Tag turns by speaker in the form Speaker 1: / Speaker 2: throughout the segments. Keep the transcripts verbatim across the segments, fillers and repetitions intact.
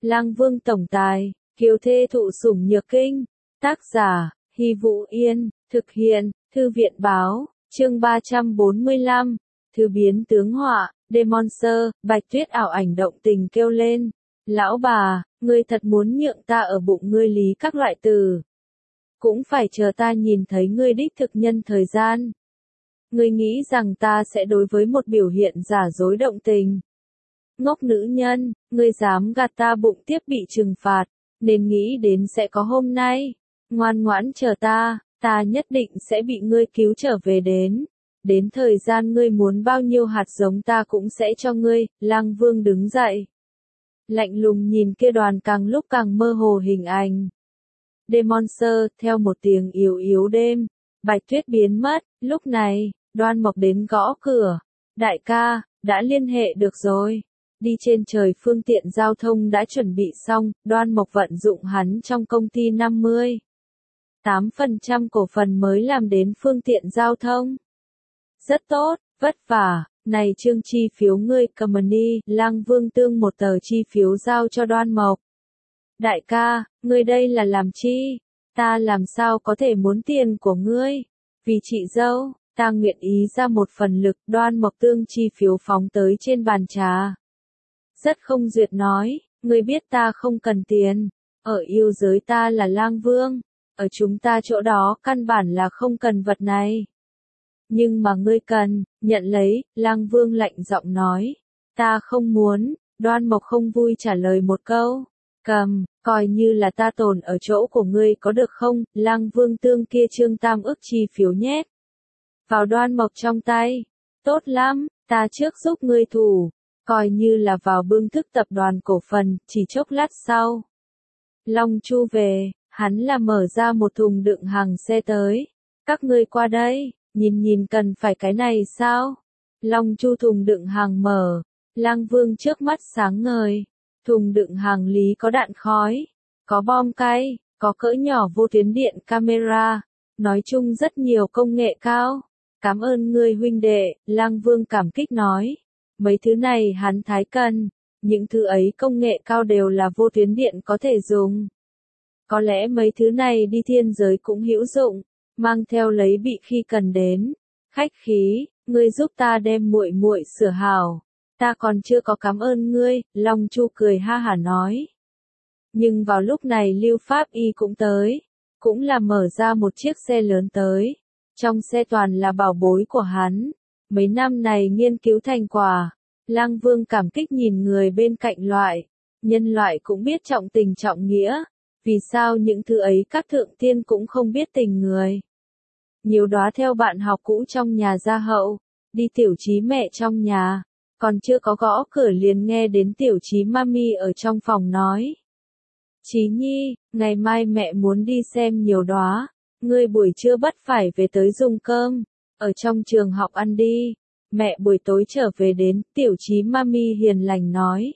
Speaker 1: Lang Vương tổng tài, kiều thê thụ sủng nhược kinh. Tác giả, Hy Vũ Yên, thực hiện, Thư viện báo, chương ba trăm bốn mươi lăm, Thư biến tướng họa, Demonster, Bạch Tuyết ảo ảnh động tình kêu lên. Lão bà, ngươi thật muốn nhượng ta ở bụng ngươi lý các loại từ. Cũng phải chờ ta nhìn thấy ngươi đích thực nhân thời gian. Ngươi nghĩ rằng ta sẽ đối với một biểu hiện giả dối động tình. Ngốc nữ nhân, ngươi dám gạt ta bụng tiếp bị trừng phạt, nên nghĩ đến sẽ có hôm nay. Ngoan ngoãn chờ ta, ta nhất định sẽ bị ngươi cứu trở về đến. Đến thời gian ngươi muốn bao nhiêu hạt giống ta cũng sẽ cho ngươi. Lang Vương đứng dậy. Lạnh lùng nhìn kia đoàn càng lúc càng mơ hồ hình ảnh. Demonster, theo một tiếng yếu yếu đêm, Bạch Tuyết biến mất. Lúc này, Đoan Mộc đến gõ cửa. Đại ca, đã liên hệ được rồi. Đi trên trời phương tiện giao thông đã chuẩn bị xong, Đoan Mộc vận dụng hắn trong công ty năm mươi tám phần trăm cổ phần mới làm đến phương tiện giao thông. Rất tốt, vất vả, này trương chi phiếu ngươi company, Lang Vương tương một tờ chi phiếu giao cho Đoan Mộc. Đại ca, ngươi đây là làm chi? Ta làm sao có thể muốn tiền của ngươi? Vì chị dâu, ta nguyện ý ra một phần lực. Đoan Mộc tương chi phiếu phóng tới trên bàn trà. Rất không duyệt nói, ngươi biết ta không cần tiền, ở yêu giới ta là Lang Vương, ở chúng ta chỗ đó căn bản là không cần vật này. Nhưng mà ngươi cần, nhận lấy. Lang Vương lạnh giọng nói, ta không muốn. Đoan Mộc không vui trả lời một câu, cầm, coi như là ta tồn ở chỗ của ngươi có được không? Lang Vương tương kia trương tam ức chi phiếu nhét vào Đoan Mộc trong tay. Tốt lắm, ta trước giúp ngươi thủ. Coi như là vào bưng thức tập đoàn cổ phần. Chỉ chốc lát sau, Long Chu về, hắn là mở ra một thùng đựng hàng xe tới. Các ngươi qua đây, nhìn nhìn cần phải cái này sao? Long Chu thùng đựng hàng mở, Lang Vương trước mắt sáng ngời. Thùng đựng hàng lý có đạn khói, có bom cay, có cỡ nhỏ vô tuyến điện camera, nói chung rất nhiều công nghệ cao. Cảm ơn ngươi huynh đệ, Lang Vương cảm kích nói. Mấy thứ này hắn thái cần, những thứ ấy công nghệ cao đều là vô tuyến điện có thể dùng. Có lẽ mấy thứ này đi thiên giới cũng hữu dụng, mang theo lấy bị khi cần đến. Khách khí, ngươi giúp ta đem muội muội sửa hảo. Ta còn chưa có cảm ơn ngươi, Long Chu cười ha hả nói. Nhưng vào lúc này Lưu Pháp Y cũng tới, cũng là mở ra một chiếc xe lớn tới. Trong xe toàn là bảo bối của hắn. Mấy năm này nghiên cứu thành quả, Lang Vương cảm kích nhìn người bên cạnh loại. Nhân loại cũng biết trọng tình trọng nghĩa, vì sao những thứ ấy các thượng tiên cũng không biết tình người. Nhiều đóa theo bạn học cũ trong nhà gia hậu, đi tiểu trí mẹ trong nhà, còn chưa có gõ cửa liền nghe đến tiểu trí mami ở trong phòng nói. Trí Nhi, ngày mai mẹ muốn đi xem nhiều đóa, ngươi buổi trưa bắt phải về tới dùng cơm. Ở trong trường học ăn đi, mẹ buổi tối trở về đến. Tiểu trí mami hiền lành nói.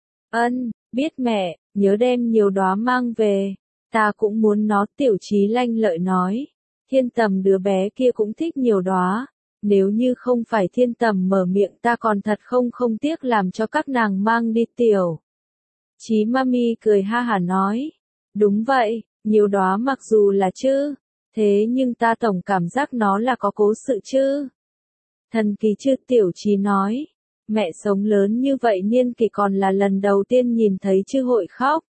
Speaker 1: Ân, biết mẹ, nhớ đem nhiều đóa mang về, ta cũng muốn nó. Tiểu trí lanh lợi nói. Thiên Tầm đứa bé kia cũng thích nhiều đóa, nếu như không phải Thiên Tầm mở miệng ta còn thật không không tiếc làm cho các nàng mang đi. Tiểu trí mami cười ha hả nói. Đúng vậy, nhiều đóa mặc dù là chứ, thế nhưng ta tổng cảm giác nó là có cố sự chứ. Thần kỳ chứ? Tiểu trí nói. Mẹ sống lớn như vậy niên kỷ còn là lần đầu tiên nhìn thấy chứ hội khóc,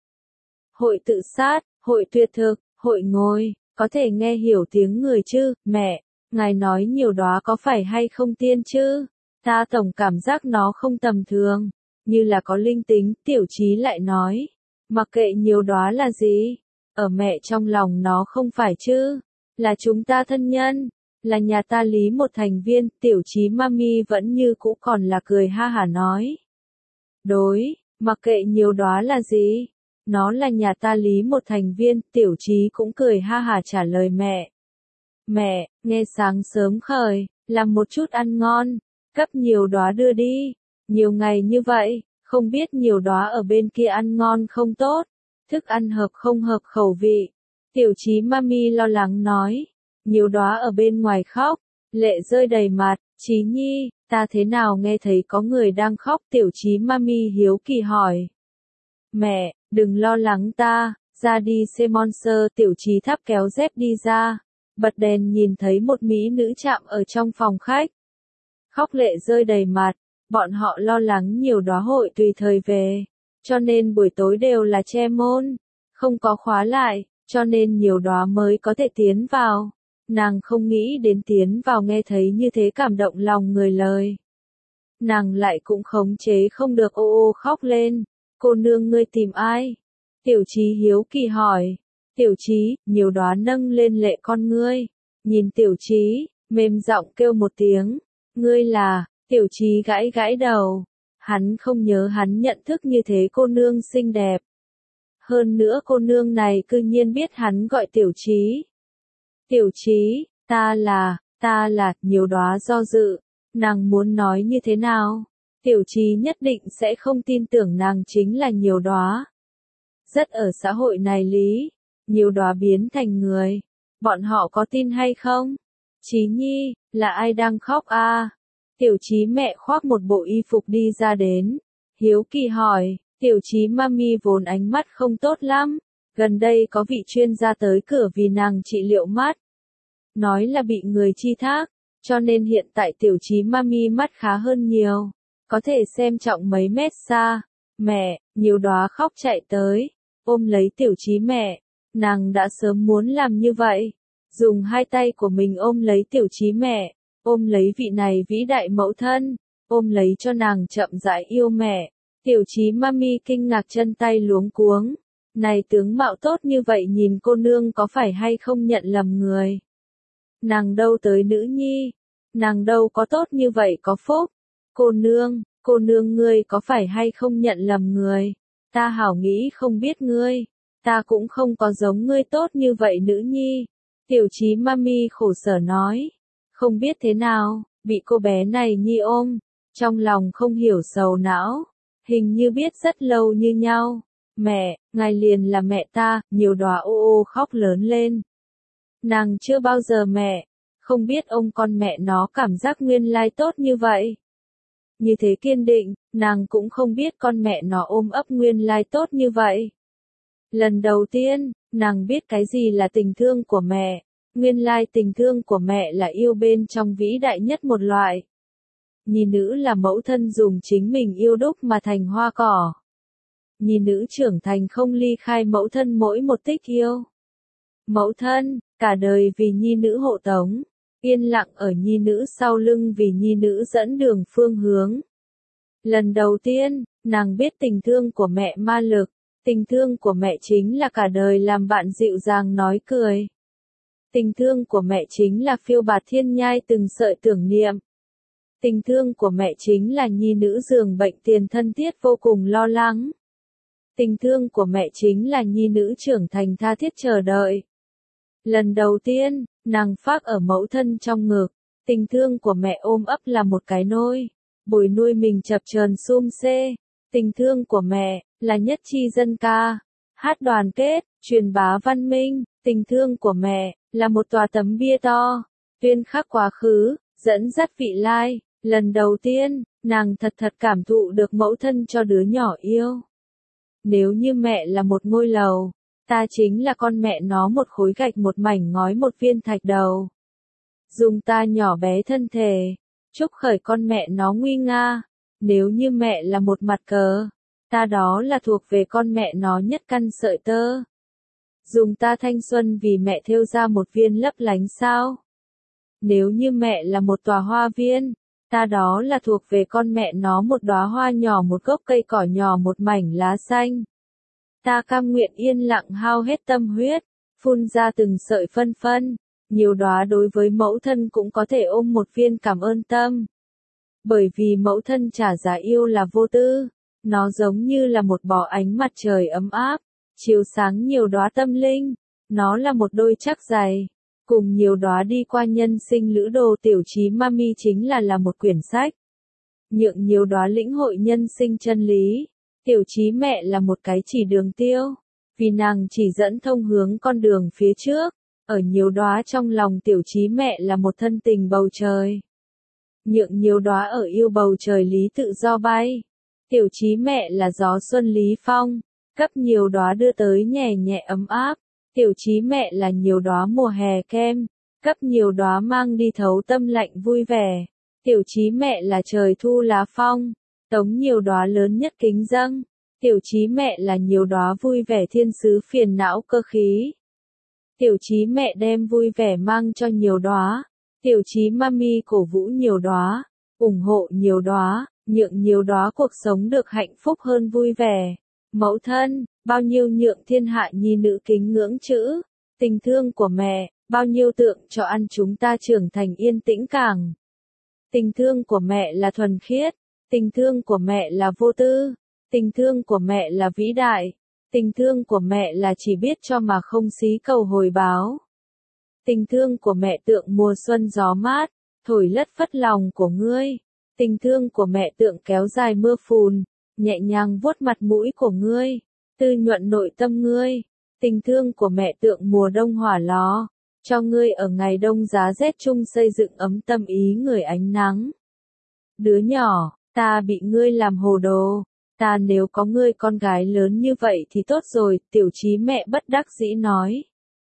Speaker 1: hội tự sát, hội tuyệt thực, hội ngồi, có thể nghe hiểu tiếng người chứ. Mẹ, ngài nói nhiều đóa có phải hay không tiên chứ? Ta tổng cảm giác nó không tầm thường, như là có linh tính. Tiểu trí lại nói. Mặc kệ nhiều đóa là gì, ở mẹ trong lòng nó không phải chứ, là chúng ta thân nhân, là nhà ta lý một thành viên. Tiểu trí mami vẫn như cũ còn là cười ha hả nói. Đối, mặc kệ nhiều đóa là gì, nó là nhà ta lý một thành viên. Tiểu trí cũng cười ha hả trả lời mẹ. Mẹ, nghe sáng sớm khởi, làm một chút ăn ngon, cấp nhiều đóa đưa đi. Nhiều ngày như vậy, không biết nhiều đóa ở bên kia ăn ngon không tốt, thức ăn hợp không hợp khẩu vị. Tiểu trí mami lo lắng nói. Nhiều đóa ở bên ngoài khóc, lệ rơi đầy mặt. Trí Nhi, ta thế nào nghe thấy có người đang khóc? Tiểu trí mami hiếu kỳ hỏi. Mẹ, đừng lo lắng ta, ra đi xem monster. Tiểu Chí thắp kéo dép đi ra, bật đèn nhìn thấy một mỹ nữ chạm ở trong phòng khách. Khóc lệ rơi đầy mặt, bọn họ lo lắng nhiều đóa hội tùy thời về, cho nên buổi tối đều là che môn, không có khóa lại, cho nên nhiều đóa mới có thể tiến vào. Nàng không nghĩ đến tiến vào nghe thấy như thế cảm động lòng người lời. Nàng lại cũng khống chế không được ô ô khóc lên. Cô nương ngươi tìm ai? Tiểu Chí hiếu kỳ hỏi. Tiểu Chí, nhiều đóa nâng lên lệ con ngươi, nhìn Tiểu Chí, mềm giọng kêu một tiếng. Ngươi là? Tiểu Chí gãi gãi đầu. Hắn không nhớ hắn nhận thức như thế cô nương xinh đẹp. Hơn nữa cô nương này cư nhiên biết hắn gọi Tiểu Chí. Tiểu Chí, ta là, ta là, nhiều đóa do dự. Nàng muốn nói như thế nào? Tiểu Chí nhất định sẽ không tin tưởng nàng chính là nhiều đóa. Rất ở xã hội này lý, nhiều đóa biến thành người. Bọn họ có tin hay không? Chí Nhi, là ai đang khóc a? À? Tiểu Chí mẹ khoác một bộ y phục đi ra đến. Hiếu kỳ hỏi, Tiểu Chí mami vốn ánh mắt không tốt lắm. Gần đây có vị chuyên gia tới cửa vì nàng trị liệu mắt. Nói là bị người chi thác, cho nên hiện tại Tiểu Chí mami mắt khá hơn nhiều. Có thể xem trọng mấy mét xa. Mẹ, nhiều đóa khóc chạy tới, ôm lấy Tiểu Chí mẹ. Nàng đã sớm muốn làm như vậy. Dùng hai tay của mình ôm lấy Tiểu Chí mẹ, ôm lấy vị này vĩ đại mẫu thân, ôm lấy cho nàng chậm rãi yêu mẹ. Tiểu Chí mami kinh ngạc chân tay luống cuống. Này tướng mạo tốt như vậy nhìn cô nương có phải hay không nhận lầm người. Nàng đâu tới nữ nhi, nàng đâu có tốt như vậy có phúc. Cô nương, cô nương ngươi có phải hay không nhận lầm người. Ta hảo nghĩ không biết ngươi, ta cũng không có giống ngươi tốt như vậy nữ nhi. Tiểu Chí mami khổ sở nói, không biết thế nào, bị cô bé này nhi ôm, trong lòng không hiểu sầu não, hình như biết rất lâu như nhau. Mẹ, ngài liền là mẹ ta, nhiều đóa ô ô khóc lớn lên. Nàng chưa bao giờ mẹ, không biết ông con mẹ nó cảm giác nguyên lai tốt như vậy. Như thế kiên định, nàng cũng không biết con mẹ nó ôm ấp nguyên lai tốt như vậy. Lần đầu tiên, nàng biết cái gì là tình thương của mẹ. Nguyên lai tình thương của mẹ là yêu bên trong vĩ đại nhất một loại. Nhi nữ là mẫu thân dùng chính mình yêu đúc mà thành hoa cỏ. Nhi nữ trưởng thành không ly khai mẫu thân mỗi một tích yêu. Mẫu thân, cả đời vì nhi nữ hộ tống, yên lặng ở nhi nữ sau lưng vì nhi nữ dẫn đường phương hướng. Lần đầu tiên, nàng biết tình thương của mẹ ma lực, tình thương của mẹ chính là cả đời làm bạn dịu dàng nói cười. Tình thương của mẹ chính là phiêu bạt thiên nhai từng sợi tưởng niệm. Tình thương của mẹ chính là nhi nữ giường bệnh tiền thân thiết vô cùng lo lắng. Tình thương của mẹ chính là nhi nữ trưởng thành tha thiết chờ đợi. Lần đầu tiên, nàng phác ở mẫu thân trong ngực, tình thương của mẹ ôm ấp là một cái nôi, bồi nuôi mình chập chờn sum xê. Tình thương của mẹ, là nhất chi dân ca, hát đoàn kết, truyền bá văn minh. Tình thương của mẹ, là một tòa tấm bia to, tuyên khắc quá khứ, dẫn dắt vị lai. Lần đầu tiên, nàng thật thật cảm thụ được mẫu thân cho đứa nhỏ yêu. Nếu như mẹ là một ngôi lầu, ta chính là con mẹ nó một khối gạch một mảnh ngói một viên thạch đầu. Dùng ta nhỏ bé thân thể, chúc khởi con mẹ nó nguy nga. Nếu như mẹ là một mặt cờ, ta đó là thuộc về con mẹ nó nhất căn sợi tơ. Dùng ta thanh xuân vì mẹ thêu ra một viên lấp lánh sao. Nếu như mẹ là một tòa hoa viên, ta đó là thuộc về con mẹ nó một đóa hoa nhỏ một gốc cây cỏ nhỏ một mảnh lá xanh. Ta cam nguyện yên lặng hao hết tâm huyết, phun ra từng sợi phân phân. Nhiều đóa đối với mẫu thân cũng có thể ôm một viên cảm ơn tâm. Bởi vì mẫu thân trả giá yêu là vô tư, nó giống như là một bó ánh mặt trời ấm áp, chiếu sáng nhiều đóa tâm linh. Nó là một đôi chắc giày, cùng nhiều đóa đi qua nhân sinh lữ đồ. Tiểu Chí mami chính là là một quyển sách, nhượng nhiều đóa lĩnh hội nhân sinh chân lý. Tiểu Chí mẹ là một cái chỉ đường tiêu, vì nàng chỉ dẫn thông hướng con đường phía trước. Ở nhiều đóa trong lòng Tiểu Chí mẹ là một thân tình bầu trời, nhượng nhiều đóa ở yêu bầu trời lý tự do bay. Tiểu Chí mẹ là gió xuân lý phong, cấp nhiều đóa đưa tới nhẹ nhẹ ấm áp. Tiểu Chí mẹ là nhiều đóa mùa hè kem, cấp nhiều đóa mang đi thấu tâm lạnh vui vẻ. Tiểu Chí mẹ là trời thu lá phong, tống nhiều đóa lớn nhất kính dâng. Tiểu Chí mẹ là nhiều đóa vui vẻ thiên sứ phiền não cơ khí. Tiểu Chí mẹ đem vui vẻ mang cho nhiều đóa. Tiểu Chí mami cổ vũ nhiều đóa, ủng hộ nhiều đóa, nhượng nhiều đóa cuộc sống được hạnh phúc hơn vui vẻ. Mẫu thân, bao nhiêu nhượng thiên hạ nhi nữ kính ngưỡng chữ, tình thương của mẹ, bao nhiêu tượng cho ăn chúng ta trưởng thành yên tĩnh càng. Tình thương của mẹ là thuần khiết, tình thương của mẹ là vô tư, tình thương của mẹ là vĩ đại, tình thương của mẹ là chỉ biết cho mà không xí cầu hồi báo. Tình thương của mẹ tượng mùa xuân gió mát, thổi lất phất lòng của ngươi. Tình thương của mẹ tượng kéo dài mưa phùn, nhẹ nhàng vuốt mặt mũi của ngươi, tư nhuận nội tâm ngươi. Tình thương của mẹ tượng mùa đông hỏa lò, cho ngươi ở ngày đông giá rét chung xây dựng ấm tâm ý người ánh nắng. Đứa nhỏ, ta bị ngươi làm hồ đồ, ta nếu có ngươi con gái lớn như vậy thì tốt rồi, Tiểu Chí mẹ bất đắc dĩ nói.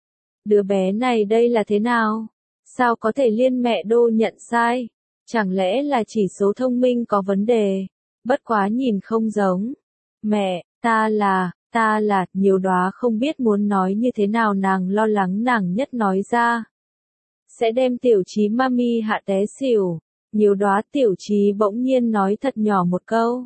Speaker 1: Đứa bé này đây là thế nào? Sao có thể liên mẹ đô nhận sai? Chẳng lẽ là chỉ số thông minh có vấn đề? Bất quá nhìn không giống. Mẹ, ta là, ta là, nhiều đóa không biết muốn nói như thế nào, nàng lo lắng nàng nhất nói ra. Sẽ đem Tiểu Chí mami hạ té xỉu. Nhiều đóa Tiểu Chí bỗng nhiên nói thật nhỏ một câu.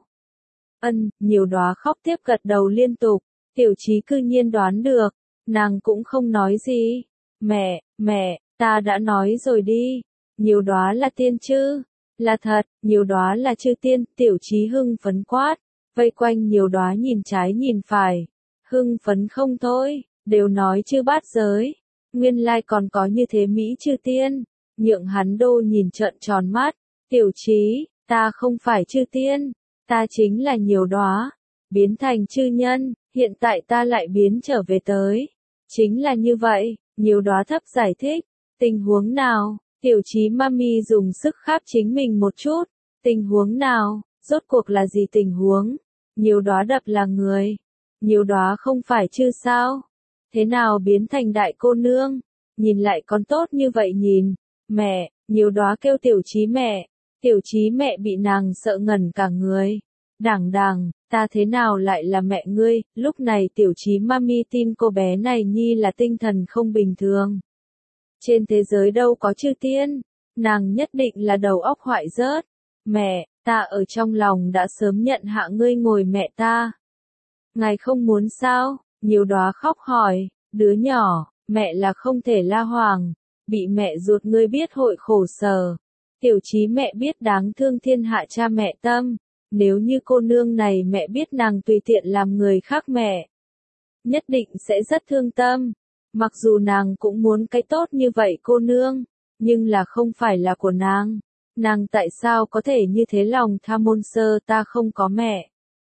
Speaker 1: Ân, nhiều đóa khóc tiếp gật đầu liên tục. Tiểu Chí cư nhiên đoán được. Nàng cũng không nói gì. Mẹ, mẹ, ta đã nói rồi đi. Nhiều đóa là tiên chứ? Là thật, nhiều đóa là chư tiên. Tiểu Chí hưng phấn quát. Vây quanh nhiều đóa nhìn trái nhìn phải. Hưng phấn không thôi, đều nói chư bát giới. Nguyên lai còn có như thế Mỹ chư tiên. Nhượng hắn đô nhìn trợn tròn mắt. Tiểu Chí, ta không phải chư tiên. Ta chính là nhiều đóa. Biến thành chư nhân, hiện tại ta lại biến trở về tới. Chính là như vậy, nhiều đóa thấp giải thích. Tình huống nào? Tiểu Chí mami dùng sức kháp chính mình một chút. Tình huống nào? Rốt cuộc là gì tình huống? Nhiều đóa đập là người. Nhiều đóa không phải chư sao? Thế nào biến thành đại cô nương? Nhìn lại còn tốt như vậy nhìn. Mẹ, nhiều đóa kêu Tiểu Chí mẹ. Tiểu Chí mẹ bị nàng sợ ngẩn cả người. Đảng đàng, ta thế nào lại là mẹ ngươi? Lúc này Tiểu Chí mami tin cô bé này nhi là tinh thần không bình thường. Trên thế giới đâu có chư tiên, nàng nhất định là đầu óc hoại rớt. Mẹ, ta ở trong lòng đã sớm nhận hạ ngươi ngồi mẹ ta. Ngài không muốn sao? Nhiều đóa khóc hỏi, đứa nhỏ, mẹ là không thể la hoàng, bị mẹ ruột ngươi biết hội khổ sở. Tiểu Chí mẹ biết đáng thương thiên hạ cha mẹ tâm. Nếu như cô nương này mẹ biết nàng tùy tiện làm người khác mẹ, nhất định sẽ rất thương tâm. Mặc dù nàng cũng muốn cái tốt như vậy cô nương, nhưng là không phải là của nàng. Nàng tại sao có thể như thế lòng tham môn sơ, ta không có mẹ.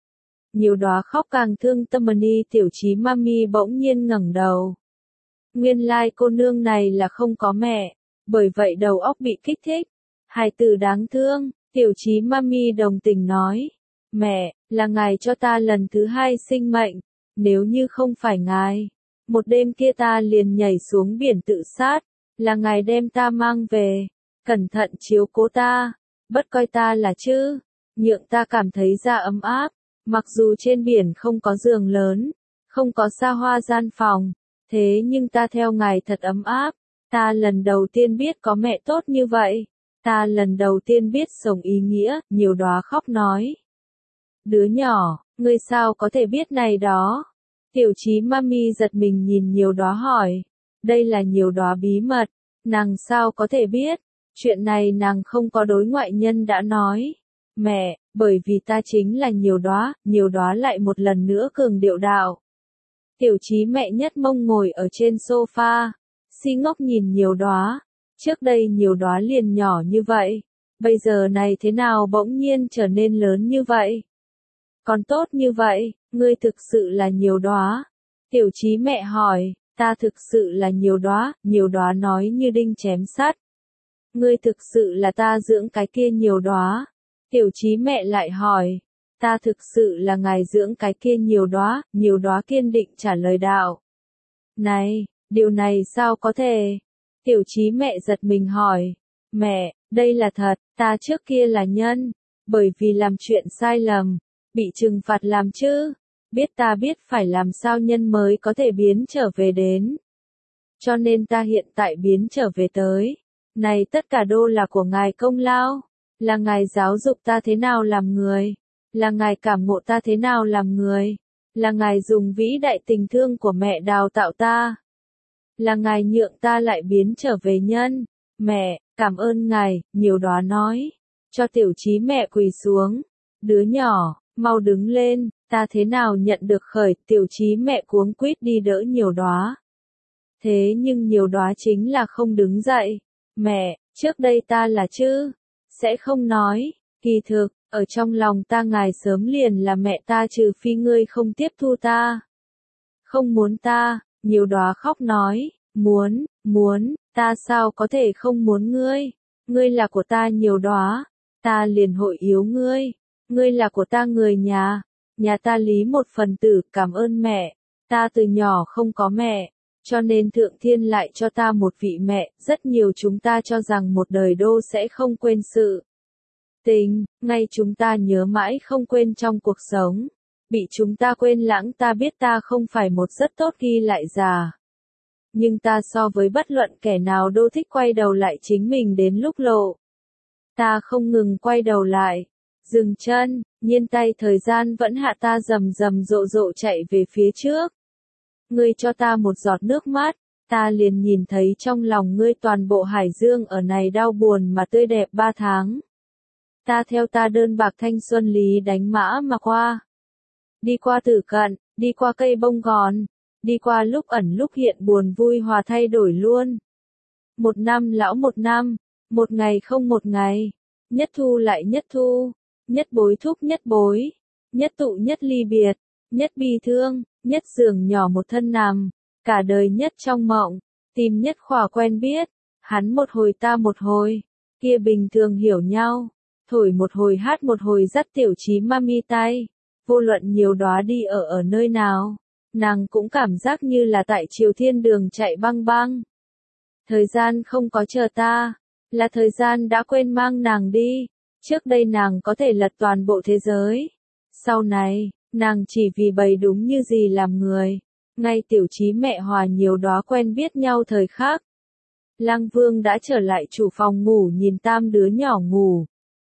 Speaker 1: Nhiều đóa khóc càng thương tâm ni. Tiểu Chí mami bỗng nhiên ngẩng đầu. Nguyên lai cô nương này là không có mẹ, bởi vậy đầu óc bị kích thích. Hài tử đáng thương. Tiểu Chí mami đồng tình nói. Mẹ, là ngài cho ta lần thứ hai sinh mệnh. Nếu như không phải ngài, một đêm kia ta liền nhảy xuống biển tự sát. Là ngài đem ta mang về. Cẩn thận chiếu cố ta. Bất coi ta là chư. Nhượng ta cảm thấy da ấm áp. Mặc dù trên biển không có giường lớn, không có xa hoa gian phòng. Thế nhưng ta theo ngài thật ấm áp. Ta lần đầu tiên biết có mẹ tốt như vậy. Ta lần đầu tiên biết sống ý nghĩa, nhiều đóa khóc nói. Đứa nhỏ, ngươi sao có thể biết này đó? Tiểu Chí mami giật mình nhìn nhiều đóa hỏi. Đây là nhiều đóa bí mật, nàng sao có thể biết? Chuyện này nàng không có đối ngoại nhân đã nói. Mẹ, bởi vì ta chính là nhiều đóa, nhiều đóa lại một lần nữa cường điệu đạo. Tiểu Chí mẹ nhất mông ngồi ở trên sofa, si ngốc nhìn nhiều đóa. Trước đây nhiều đóa liền nhỏ như vậy, bây giờ này thế nào bỗng nhiên trở nên lớn như vậy? Còn tốt như vậy, ngươi thực sự là nhiều đóa. Tiểu Chí mẹ hỏi, ta thực sự là nhiều đóa, nhiều đóa nói như đinh chém sắt. Ngươi thực sự là ta dưỡng cái kia nhiều đóa. Tiểu Chí mẹ lại hỏi, Ta thực sự là ngài dưỡng cái kia nhiều đóa, nhiều đóa kiên định trả lời đạo. Này, điều này sao có thể? Tiểu Chí mẹ giật mình hỏi. Mẹ, đây là thật, ta trước kia là nhân, bởi vì làm chuyện sai lầm, bị trừng phạt làm chứ, biết ta biết phải làm sao nhân mới có thể biến trở về đến. Cho nên ta hiện tại biến trở về tới. Này tất cả đô là của ngài công lao, là ngài giáo dục ta thế nào làm người, là ngài cảm ngộ ta thế nào làm người, là ngài dùng vĩ đại tình thương của mẹ đào tạo ta, là ngài nhượng ta lại biến trở về nhân. Mẹ, cảm ơn ngài, nhiều đóa nói, cho Tiểu Chí mẹ quỳ xuống. Đứa nhỏ, mau đứng lên, ta thế nào nhận được khởi. Tiểu Chí mẹ cuống quýt đi đỡ nhiều đóa. Thế nhưng nhiều đóa chính là không đứng dậy. Mẹ, trước đây ta là chứ, sẽ không nói, kỳ thực, ở trong lòng ta ngài sớm liền là mẹ ta trừ phi ngươi không tiếp thu ta. Không muốn ta, nhiều đóa khóc nói, muốn, muốn, ta sao có thể không muốn ngươi, ngươi là của ta nhiều đóa, ta liền hội yếu ngươi, ngươi là của ta người nhà, nhà ta lý một phần tử. Cảm ơn mẹ, ta từ nhỏ không có mẹ, cho nên Thượng Thiên lại cho ta một vị mẹ. Rất nhiều chúng ta cho rằng một đời đô sẽ không quên sự tình, ngay chúng ta nhớ mãi không quên trong cuộc sống, bị chúng ta quên lãng. Ta biết ta không phải một rất tốt ghi lại già, nhưng ta so với bất luận kẻ nào đô thích quay đầu lại chính mình đến lúc lộ. Ta không ngừng quay đầu lại, dừng chân, nhiên tay thời gian vẫn hạ ta rầm rầm rộ rộ chạy về phía trước. Ngươi cho ta một giọt nước mắt, ta liền nhìn thấy trong lòng ngươi toàn bộ hải dương ở này đau buồn mà tươi đẹp ba tháng. Ta theo ta đơn bạc thanh xuân lý đánh mã mà qua. Đi qua tử cận, đi qua cây bông gòn, đi qua lúc ẩn lúc hiện buồn vui hòa thay đổi luôn. Một năm lão một năm, một ngày không một ngày, nhất thu lại nhất thu, nhất bối thúc nhất bối, nhất tụ nhất ly biệt, nhất bi thương, nhất giường nhỏ một thân nằm, cả đời nhất trong mộng, tìm nhất khỏa quen biết, hắn một hồi ta một hồi, kia bình thường hiểu nhau, thổi một hồi hát một hồi dắt Tiểu Chí mami tay, vô luận nhiều đóa đi ở ở nơi nào, nàng cũng cảm giác như là tại Triều Thiên đường chạy băng băng. Thời gian không có chờ ta, là thời gian đã quên mang nàng đi, trước đây nàng có thể lật toàn bộ thế giới, sau này, nàng chỉ vì bày đúng như gì làm người. Ngay Tiểu Chí mẹ hòa nhiều đóa quen biết nhau thời khắc, Lăng Vương đã trở lại chủ phòng ngủ nhìn tam đứa nhỏ ngủ.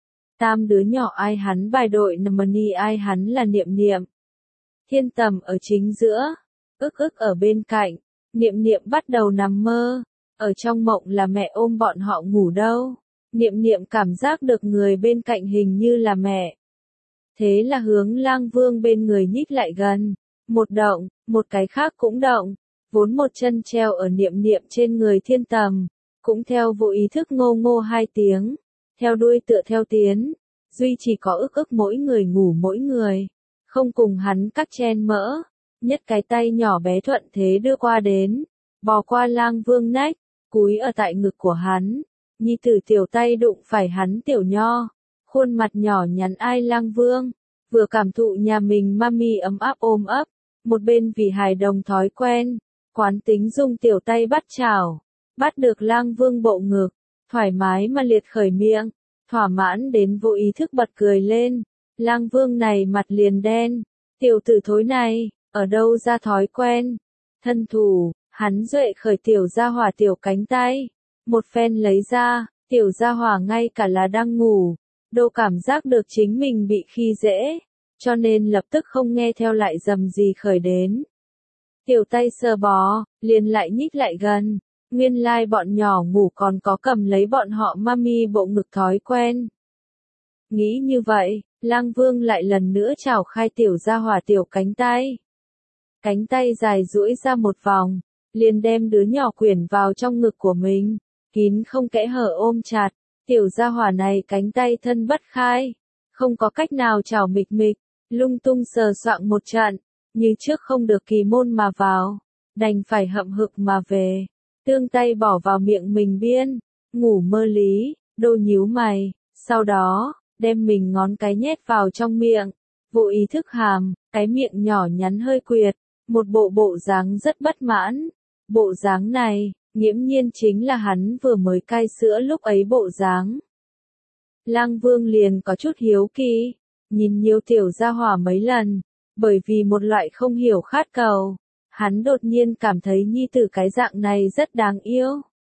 Speaker 1: Tam đứa nhỏ ai hắn bài đội Namani ai hắn là Niệm Niệm. Thiên Tầm ở chính giữa, ức ức ở bên cạnh, Niệm Niệm bắt đầu nằm mơ, ở trong mộng là mẹ ôm bọn họ ngủ đâu. Niệm Niệm cảm giác được người bên cạnh hình như là mẹ. Thế là hướng Lang Vương bên người nhích lại gần, một động, một cái khác cũng động, vốn một chân treo ở Niệm Niệm trên người Thiên Tầm, cũng theo vô ý thức ngô ngô hai tiếng, theo đuôi tựa theo tiến, duy chỉ có ức ức mỗi người ngủ mỗi người, không cùng hắn cắt chen mỡ, nhất cái tay nhỏ bé thuận thế đưa qua đến, bò qua Lang Vương nách, cúi ở tại ngực của hắn, nhi tử tiểu tay đụng phải hắn tiểu nho. Khuôn mặt nhỏ nhắn ai Lang Vương, vừa cảm thụ nhà mình mami ấm áp ôm ấp, một bên vì hài đồng thói quen, quán tính dùng tiểu tay bắt chảo, bắt được Lang Vương bộ ngực, thoải mái mà liệt khởi miệng, thỏa mãn đến vô ý thức bật cười lên. Lang Vương này mặt liền đen, tiểu tử thối này, ở đâu ra thói quen, thân thủ, hắn duệ khởi tiểu gia hỏa tiểu cánh tay, một phen lấy ra, tiểu gia hỏa ngay cả là đang ngủ. Đô cảm giác được chính mình bị khi dễ, cho nên lập tức không nghe theo lại dầm gì khởi đến. Tiểu tay sờ bò, liền lại nhích lại gần, nguyên lai like bọn nhỏ ngủ còn có cầm lấy bọn họ mami bộ ngực thói quen. Nghĩ như vậy, Lang Vương lại lần nữa chảo khai tiểu gia hỏa tiểu cánh tay. Cánh tay dài duỗi ra một vòng, liền đem đứa nhỏ quyển vào trong ngực của mình, kín không kẽ hở ôm chặt. Tiểu gia hỏa này cánh tay thân bất khai, không có cách nào chảo mịch mịch, lung tung sờ soạng một trận, như trước không được kỳ môn mà vào, đành phải hậm hực mà về, tương tay bỏ vào miệng mình biên, ngủ mơ lý, đô nhíu mày, sau đó, đem mình ngón cái nhét vào trong miệng, vô ý thức hàm, cái miệng nhỏ nhắn hơi quyệt, một bộ bộ dáng rất bất mãn. Bộ dáng này, nghiễm nhiên chính là hắn vừa mới cai sữa lúc ấy bộ dáng. Lang Vương liền có chút hiếu kỳ, nhìn nhiều tiểu gia hỏa mấy lần, bởi vì một loại không hiểu khát cầu, hắn đột nhiên cảm thấy nhi tử cái dạng này rất đáng yêu.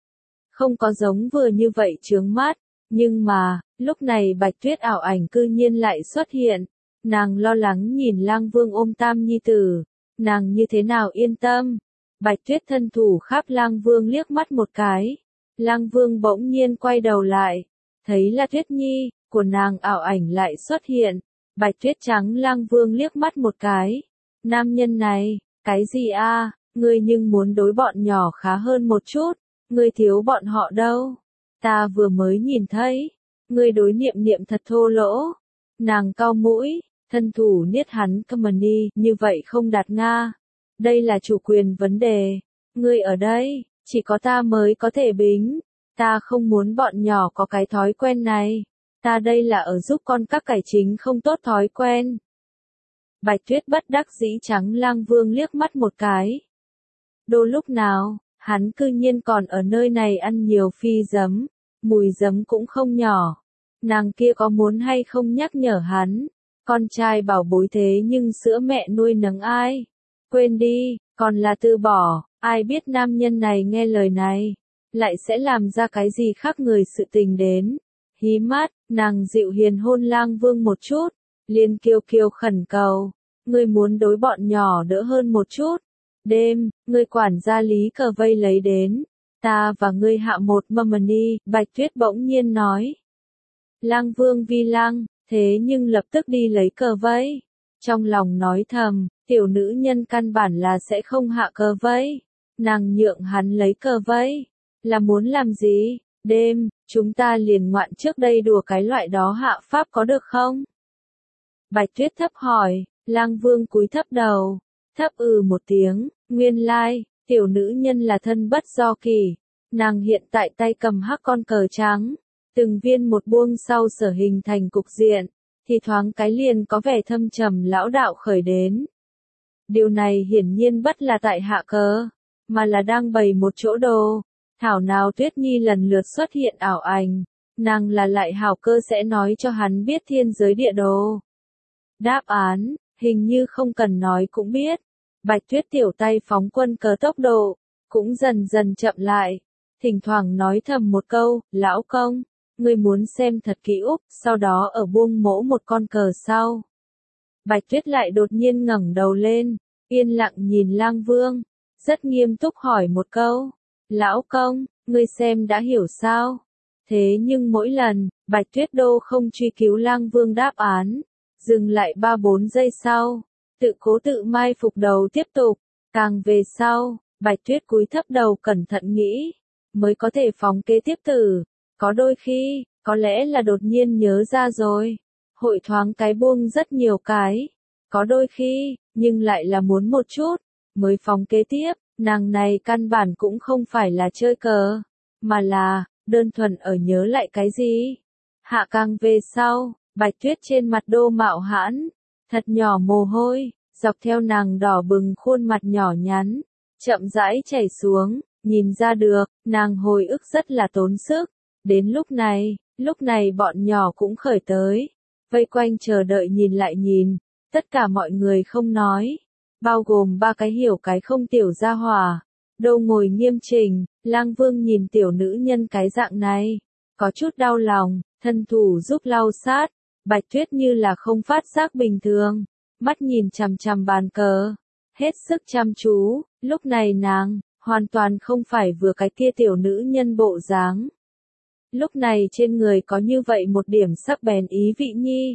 Speaker 1: Không có giống vừa như vậy chướng mắt, nhưng mà, lúc này Bạch Tuyết ảo ảnh cư nhiên lại xuất hiện, nàng lo lắng nhìn Lang Vương ôm tam nhi tử, nàng như thế nào yên tâm. Bạch Tuyết thân thủ khắp Lang Vương liếc mắt một cái, Lang Vương bỗng nhiên quay đầu lại, thấy là Tuyết Nhi, của nàng ảo ảnh lại xuất hiện, Bạch Tuyết trắng Lang Vương liếc mắt một cái, nam nhân này, cái gì a, ngươi nhưng muốn đối bọn nhỏ khá hơn một chút, ngươi thiếu bọn họ đâu, ta vừa mới nhìn thấy, ngươi đối Niệm Niệm thật thô lỗ, nàng cau mũi, thân thủ niết hắn Kamani, như vậy không đạt Nga. Đây là chủ quyền vấn đề, ngươi ở đây, chỉ có ta mới có thể bính, ta không muốn bọn nhỏ có cái thói quen này, ta đây là ở giúp con các cải chính không tốt thói quen. Bạch Tuyết bất đắc dĩ trắng Lang Vương liếc mắt một cái. Đô lúc nào, hắn cư nhiên còn ở nơi này ăn nhiều phi giấm, mùi giấm cũng không nhỏ, nàng kia có muốn hay không nhắc nhở hắn, con trai bảo bối thế nhưng sữa mẹ nuôi nấng ai. Quên đi, còn là từ bỏ, ai biết nam nhân này nghe lời này, lại sẽ làm ra cái gì khác người sự tình đến. Hí mắt, nàng dịu hiền hôn Lang Vương một chút, liền kiều kiều khẩn cầu, ngươi muốn đối bọn nhỏ đỡ hơn một chút. Đêm, ngươi quản gia Lý Cờ vây lấy đến, ta và ngươi hạ một mâm đi, Bạch Tuyết bỗng nhiên nói. Lang Vương vi lăng, thế nhưng lập tức đi lấy cờ vây, trong lòng nói thầm. Tiểu nữ nhân căn bản là sẽ không hạ cờ vây, nàng nhượng hắn lấy cờ vây, là muốn làm gì, đêm, chúng ta liền ngoạn trước đây đùa cái loại đó hạ pháp có được không? Bạch Tuyết thấp hỏi, Lang Vương cúi thấp đầu, thấp ừ một tiếng, nguyên lai, like, tiểu nữ nhân là thân bất do kỳ, nàng hiện tại tay cầm hắc con cờ trắng, từng viên một buông sau sở hình thành cục diện, thì thoáng cái liền có vẻ thâm trầm lão đạo khởi đến. Điều này hiển nhiên bất là tại hạ cờ, mà là đang bày một chỗ đồ. Thảo nào Tuyết Nhi lần lượt xuất hiện ảo ảnh, nàng là lại hảo cơ sẽ nói cho hắn biết thiên giới địa đồ. Đáp án, hình như không cần nói cũng biết. Bạch Tuyết tiểu tay phóng quân cờ tốc độ, cũng dần dần chậm lại, thỉnh thoảng nói thầm một câu, lão công, ngươi muốn xem thật kỹ úp, sau đó ở buông mỗ một con cờ sau. Bạch Tuyết lại đột nhiên ngẩng đầu lên, yên lặng nhìn Lang Vương, rất nghiêm túc hỏi một câu, lão công, ngươi xem đã hiểu sao? Thế nhưng mỗi lần, Bạch Tuyết đô không truy cứu Lang Vương đáp án, dừng lại ba bốn giây sau, tự cố tự mai phục đầu tiếp tục, càng về sau, Bạch Tuyết cúi thấp đầu cẩn thận nghĩ, mới có thể phóng kế tiếp tử, có đôi khi, có lẽ là đột nhiên nhớ ra rồi. Hội thoáng cái buông rất nhiều cái, có đôi khi, nhưng lại là muốn một chút, mới phóng kế tiếp, nàng này căn bản cũng không phải là chơi cờ, mà là, đơn thuần ở nhớ lại cái gì. Hạ càng về sau, Bạch Tuyết trên mặt đô mạo hãn, thật nhỏ mồ hôi, dọc theo nàng đỏ bừng khuôn mặt nhỏ nhắn, chậm rãi chảy xuống, nhìn ra được, nàng hồi ức rất là tốn sức. Đến lúc này, lúc này bọn nhỏ cũng khởi tới. Vây quanh chờ đợi nhìn lại nhìn, tất cả mọi người không nói, bao gồm ba cái hiểu cái không tiểu gia hỏa, đâu ngồi nghiêm chỉnh, Lang Vương nhìn tiểu nữ nhân cái dạng này, có chút đau lòng, thân thủ giúp lau sát, Bạch Tuyết như là không phát giác bình thường, mắt nhìn chằm chằm bàn cờ, hết sức chăm chú, lúc này nàng, hoàn toàn không phải vừa cái kia tiểu nữ nhân bộ dáng. Lúc này trên người có như vậy một điểm sắc bén ý vị nhi,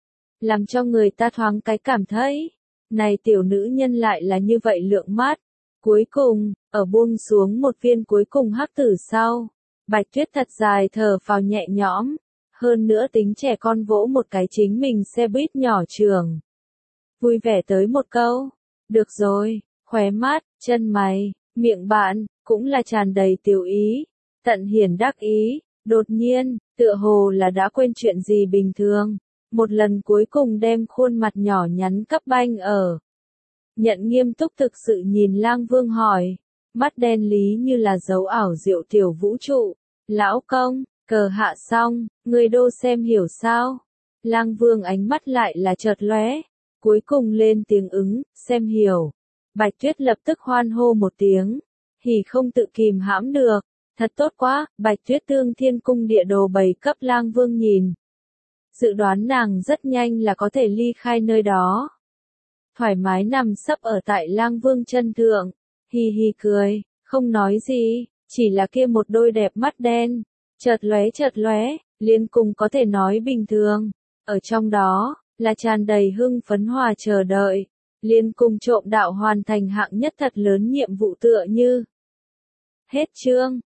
Speaker 1: làm cho người ta thoáng cái cảm thấy, này tiểu nữ nhân lại là như vậy lượng mát. Cuối cùng, ở buông xuống một viên cuối cùng hắc tử sau, Bạch Tuyết thật dài thở phào nhẹ nhõm, hơn nữa tính trẻ con vỗ một cái chính mình xe buýt nhỏ trường. Vui vẻ tới một câu, được rồi, khóe mắt, chân mày, miệng bạn, cũng là tràn đầy tiểu ý, tận hiển đắc ý, đột nhiên, tựa hồ là đã quên chuyện gì bình thường. một lần cuối cùng đem khuôn mặt nhỏ nhắn cấp banh ở. Nhận nghiêm túc thực sự nhìn Lang Vương hỏi, mắt đen lý như là dấu ảo diệu tiểu vũ trụ. Lão công, cờ hạ xong, người đô xem hiểu sao? Lang Vương ánh mắt lại là chợt lóe, cuối cùng lên tiếng ứng, xem hiểu. Bạch Tuyết lập tức hoan hô một tiếng, hỉ không tự kìm hãm được, thật tốt quá. Bạch Tuyết tương thiên cung địa đồ bày cấp Lang Vương nhìn. Dự đoán nàng rất nhanh là có thể ly khai nơi đó. Thoải mái nằm sấp ở tại Lang Vương chân thượng, hì hì cười, không nói gì, chỉ là kia một đôi đẹp mắt đen, chợt lóe chợt lóe, liên cùng có thể nói bình thường, ở trong đó là tràn đầy hưng phấn hòa chờ đợi, liên cùng trộm đạo hoàn thành hạng nhất thật lớn nhiệm vụ tựa như. Hết chương.